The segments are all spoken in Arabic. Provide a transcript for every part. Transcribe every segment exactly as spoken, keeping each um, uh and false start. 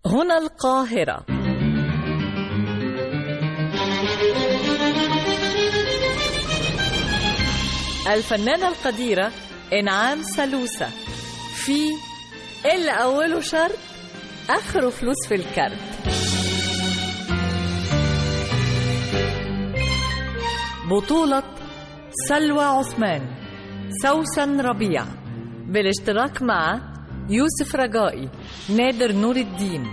هنا القاهرة. الفنانة القديرة إنعام سالوسة في اللي أوله شرط آخره فلوس في الكارت. بطولة سلوى عثمان، سوسن ربيع، بالاشتراك مع يوسف رجائي، نادر نور الدين.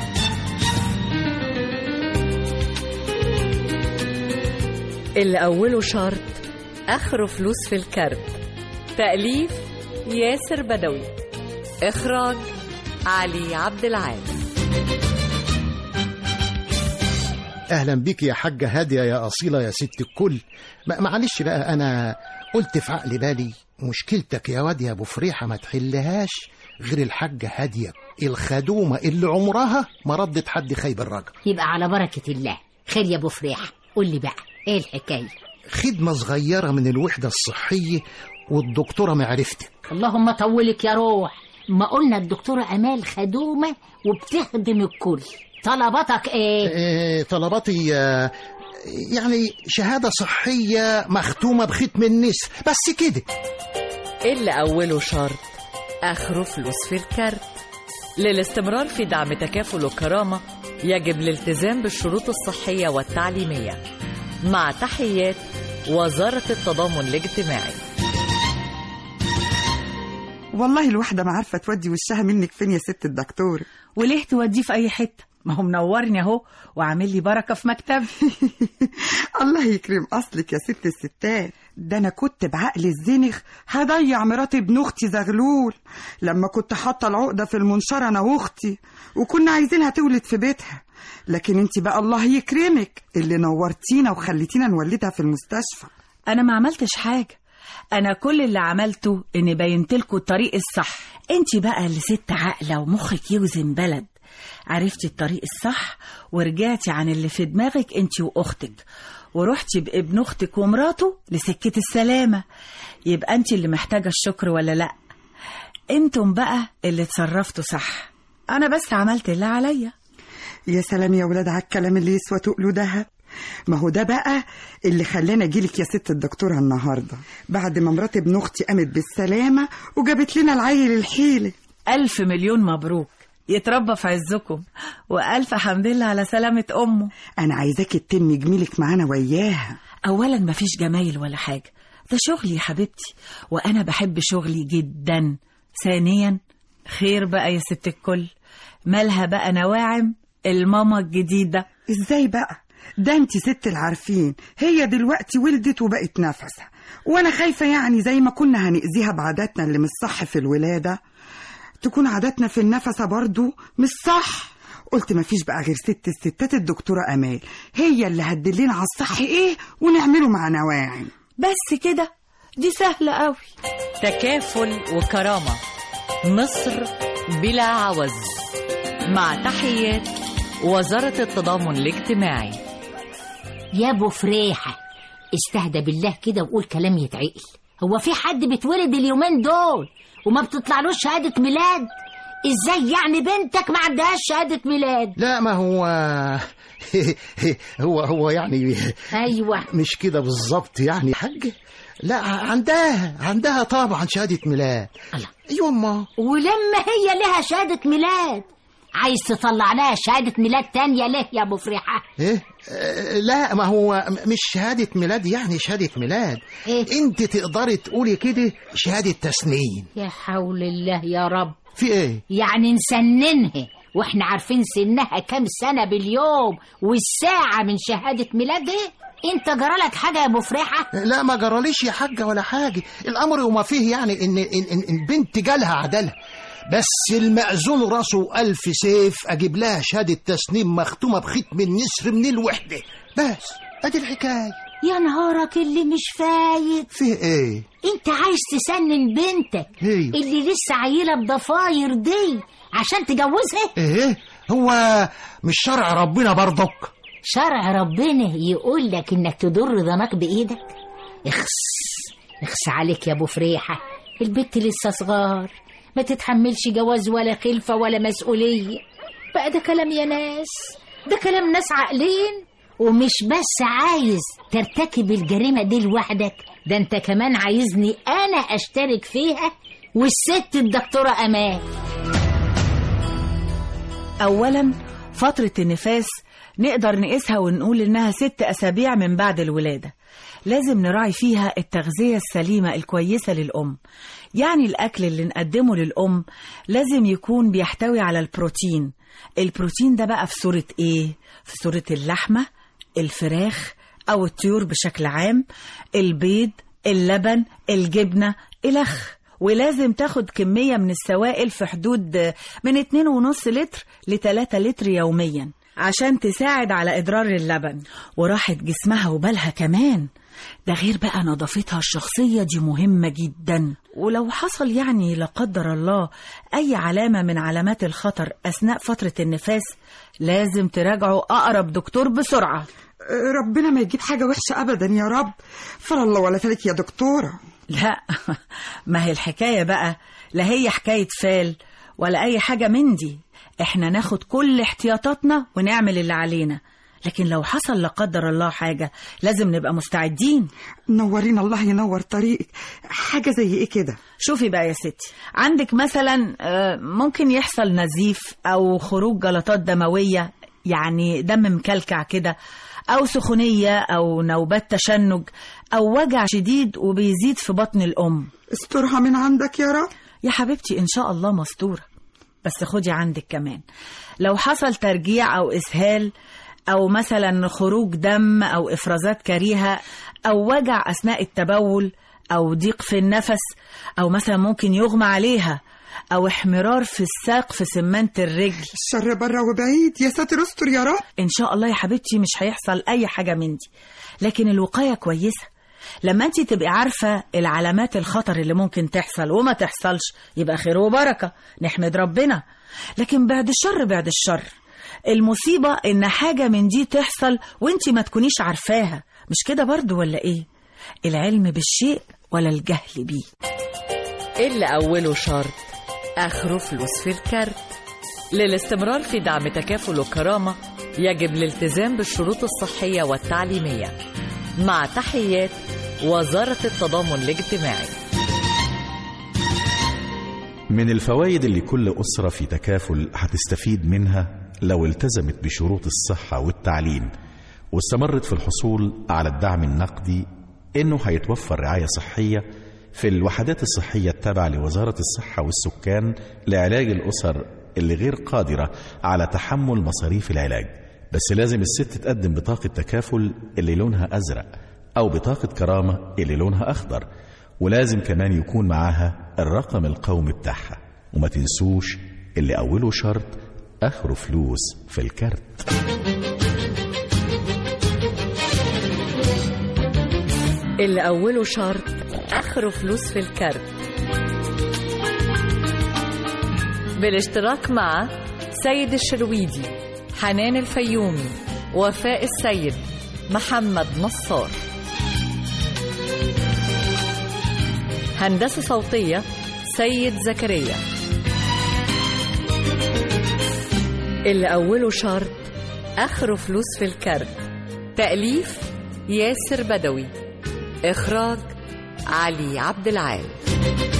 اللي أوله شرط آخره فلوس في الكارت. تأليف ياسر بدوي، إخراج علي عبد العال. أهلا بك يا حاجة هادية يا أصيلة يا ست الكل. معلش بقى، أنا قلت في عقل بالي مشكلتك يا واد يا أبو فريحة ما تحلهاش غير الحاجة هادية الخدومة اللي عمرها ما ردت حد خيب الرجل. يبقى على بركة الله. خير يا أبو فريحة، قول لي بقى إيه الحكاية؟ خدمة صغيرة من الوحدة الصحية والدكتورة معرفتك. اللهم طولك يا روح. ما قلنا الدكتورة أمال خدومة وبتخدم الكل. طلباتك إيه؟ إيه طلباتي؟ آه يعني شهادة صحية مختومة بختم النسر بس كده. اللي أوله شرط آخره فلوس في الكارت. للاستمرار في دعم تكافل وكرامة يجب الالتزام بالشروط الصحية والتعليمية. مع تحيات وزارة التضامن الاجتماعي. والله الواحدة ما عارفة تودي وشها منك فين يا ست الدكتور. وليه توديه في أي حتة؟ ما هو منورني اهو وعامل لي بركة في مكتبي. الله يكرم أصلك يا ست الستات. ده أنا كنت بعقل الزنخ هضيع مرات ابن أختي زغلول لما كنت حاطة العقدة في المنشار أنا وأختي، وكنا عايزينها تولد في بيتها. لكن انت بقى الله يكرمك اللي نورتينا وخليتينا نولدها في المستشفى. أنا ما عملتش حاجة، أنا كل اللي عملته إني بينتلكوا الطريق الصح. انت بقى اللي ست عاقلة ومخك يوزن بلد، عرفتي الطريق الصح ورجعتي عن اللي في دماغك انت واختك، ورحتي بابن اختك ومراته لسكة السلامة. يبقى انت اللي محتاجة الشكر ولا لا؟ انتم بقى اللي تصرفتوا صح، انا بس عملت اللي عليا. يا سلام يا ولاد على الكلام اللي يسوى تقلوا دهب. ما هو ده بقى اللي خلانا اجيلك يا ست الدكتورة النهاردة بعد ما مرات ابن اختي قامت بالسلامة وجابت لنا العيل الحيلة. ألف مليون مبروك، يتربى في عزكم، وألف حمد لله على سلامة أمه. أنا عايزاك تتم جميلك معانا وياها. أولا مفيش جمايل ولا حاجة، ده شغلي يا حبيبتي وأنا بحب شغلي جدا. ثانيا خير بقى يا ست الكل، مالها بقى نواعم الماما الجديدة؟ إزاي بقى؟ ده انت ست العارفين، هي دلوقتي ولدت وبقت نفسة، وأنا خايفة يعني زي ما كنا هنأذيها بعاداتنا اللي مش صح في الولادة تكون عاداتنا في النفسة برضو مش صح. قلت مفيش بقى غير ست الستات الدكتورة أمال، هي اللي هتدلنا على الصح ايه ونعمله مع نواعم. بس كده؟ دي سهلة قوي. تكافل وكرامة، مصر بلا عوز. مع تحيات وزارة التضامن الاجتماعي. يا ابو فريحة استهدى بالله كده وقول كلام يتعقل. هو في حد بيتولد اليومين دول وما بتطلعلوش شهادة ميلاد؟ ازاي يعني بنتك ما عندهاش شهادة ميلاد؟ لا ما هو هو هو يعني ايوه مش كده بالظبط يعني حاجة. لا عندها عندها طبعا شهادة ميلاد. الله. ايوه امه. ولما هي لها شهادة ميلاد عايز تطلع لها شهادة ميلاد تانية ليه يا ابو فريحة؟ ايه آه لا ما هو مش شهادة ميلاد يعني شهادة ميلاد. إيه؟ انت تقدري تقولي كده شهادة تسنين. يا حول الله يا رب. في ايه؟ يعني نسننها واحنا عارفين سنها كام سنة باليوم والساعة من شهادة ميلادها؟ انت جرالك حاجة يا ابو فريحة؟ لا ما جراليش يا حاجة ولا حاجة. الامر وما فيه يعني ان ان ان, إن بنت جالها عدالها، بس المأذون راسه ألف سيف أجيب لها شهادة تسنيم مختومة بختم النسر من الوحدة. بس أدي الحكاية. يا نهارك اللي مش فايت. فيه إيه؟ أنت عايز تسنن بنتك إيه؟ اللي لسه عيلة بضفاير دي عشان تجوزها؟ إيه؟ هو مش شرع ربنا برضك؟ شرع ربنا يقول لك إنك تضر ضناك بإيدك؟ اخس اخس عليك يا أبو فريحة، البت لسه صغار ما تتحملش جواز ولا خلفة ولا مسؤولية. بقى ده كلام يا ناس، ده كلام ناس عاقلين. ومش بس عايز ترتكب الجريمة دي لوحدك، ده انت كمان عايزني انا اشترك فيها والست الدكتورة امان. اولا فترة النفاس نقدر نقيسها ونقول انها ست اسابيع من بعد الولادة. لازم نراعي فيها التغذية السليمة الكويسة للأم. يعني الأكل اللي نقدمه للأم لازم يكون بيحتوي على البروتين. البروتين ده بقى في صورة إيه؟ في صورة اللحمة، الفراخ أو الطيور بشكل عام، البيض، اللبن، الجبنة، الأخ. ولازم تاخد كمية من السوائل في حدود من اتنين ونص لتر لتلاتة لتر يوميا عشان تساعد على إدرار اللبن وراحة جسمها وبالها كمان. ده غير بقى نظافتها الشخصية دي مهمة جدا. ولو حصل يعني لا قدر الله أي علامة من علامات الخطر أثناء فترة النفاس لازم تراجعوا أقرب دكتور بسرعة. ربنا ما يجيب حاجة وحشة أبدا يا رب. فر الله ولا فلك يا دكتورة. لا ما هي الحكاية بقى لا هي حكاية فال ولا أي حاجة من دي. احنا ناخد كل احتياطاتنا ونعمل اللي علينا، لكن لو حصل لا قدر الله حاجة لازم نبقى مستعدين. نورين الله ينور طريقك. حاجة زي ايه كده؟ شوفي بقى يا ستي، عندك مثلا ممكن يحصل نزيف أو خروج جلطات دموية، يعني دم مكلكع كده، أو سخونية أو نوبات تشنج أو وجع شديد وبيزيد في بطن الأم. استرها من عندك يا رب. يا حبيبتي إن شاء الله مستورة، بس خدي عندك كمان لو حصل ترجيع أو إسهال أو مثلا خروج دم أو إفرازات كريهة أو وجع أثناء التبول أو ضيق في النفس أو مثلا ممكن يغمى عليها أو احمرار في الساق في سمنة الرجل. الشر بره وبعيد يا ساتر استر يا رب. إن شاء الله يا حبيبتي مش هيحصل أي حاجة من دي، لكن الوقاية كويسة. لما انت تبقي عارفة العلامات الخطر اللي ممكن تحصل وما تحصلش يبقى خير وبركة، نحمد ربنا. لكن بعد الشر بعد الشر المصيبة ان حاجة من دي تحصل وانت ما تكونيش عارفاها، مش كده برضو ولا ايه؟ العلم بالشيء ولا الجهل بيه. اللي أوله شرط آخره فلوس في الكارت. للاستمرار في دعم تكافل وكرامة يجب الالتزام بالشروط الصحية والتعليمية. مع تحيات وزارة التضامن الاجتماعي. من الفوائد اللي كل أسرة في تكافل هتستفيد منها لو التزمت بشروط الصحة والتعليم واستمرت في الحصول على الدعم النقدي، إنه هيتوفر رعاية صحية في الوحدات الصحية التابعة لوزارة الصحة والسكان لعلاج الأسر اللي غير قادرة على تحمل مصاريف العلاج. بس لازم الست تقدم بطاقة تكافل اللي لونها أزرق أو بطاقة كرامة اللي لونها أخضر، ولازم كمان يكون معاها الرقم القومي بتاعها. وما تنسوش اللي أوله شرط آخره فلوس في الكارت. اللي أوله شرط آخره فلوس في الكارت، بالاشتراك مع سيد الشرويدي، حنان الفيومي، وفاء السيد، محمد نصار. هندسة صوتية سيد زكريا. اللي أوله شرط آخره فلوس في الكارت. تأليف ياسر بدوي. إخراج علي عبد العال.